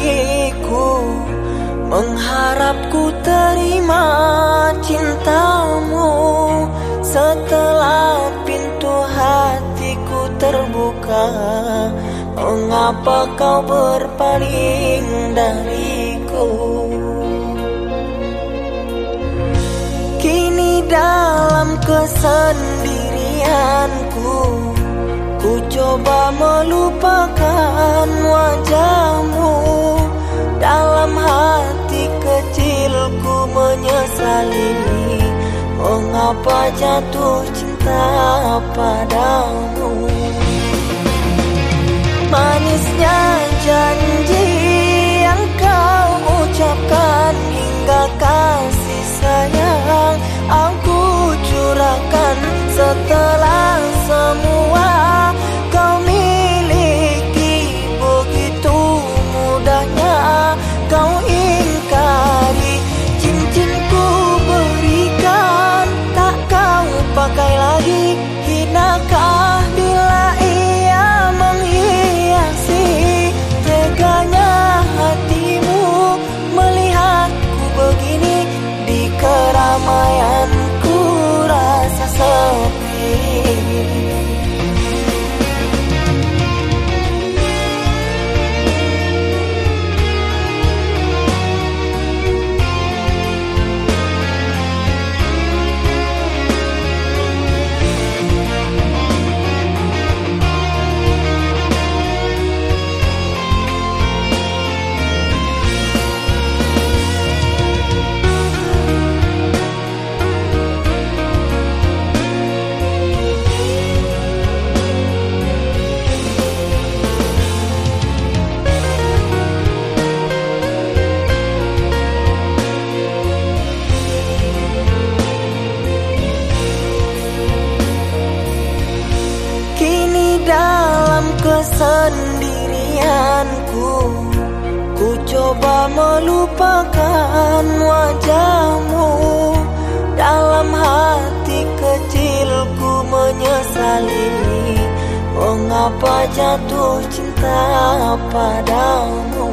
dariku, mengharap ku terima cintamu. Setelah pintu hatiku terbuka, mengapa kau berpaling dariku? Kini dalam kesendirianku, ku coba melupakan wajahmu. Dalam hati kecilku menyesali, mengapa jatuh cinta padamu. Manisnya janji yang kau ucapkan, hingga kasih sayang aku curahkan. Setelah semua kau miliki, begitu mudahnya kau ingkari. Cincinku berikan, tak kau pakai lagi. Hinakah bila ia menghiasi? Teganya hatimu melihatku begini. Di keramaianku rasa sepi. Dalam kesendirianku, ku coba melupakan wajahmu. Dalam hati kecilku menyesali, mengapa jatuh cinta padamu.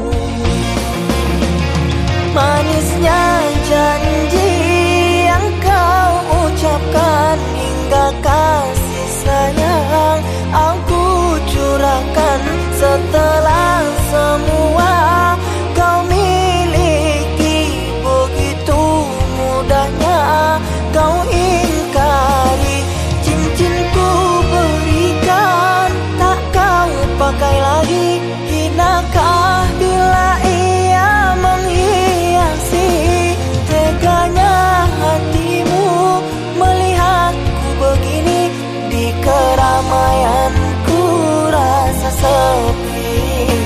Manisnya janji yang kau ucapkan, hingga kasih sayang aku curahkan. Setelah semua kau miliki, begitu mudahnya kau ingkari. Cincinku berikan, tak kau pakai lagi. Hinakah bila ia menghiasi? Teganya hatimu melihatku begini. Di keramaianku rasa sepi.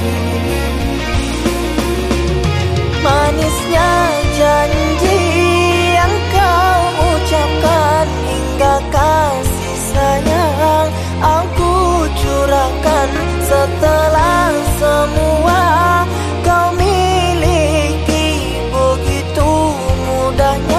Manisnya janji yang kau ucapkan, hingga kasih sayang aku curahkan. Setelah semua kau miliki, begitu mudahnya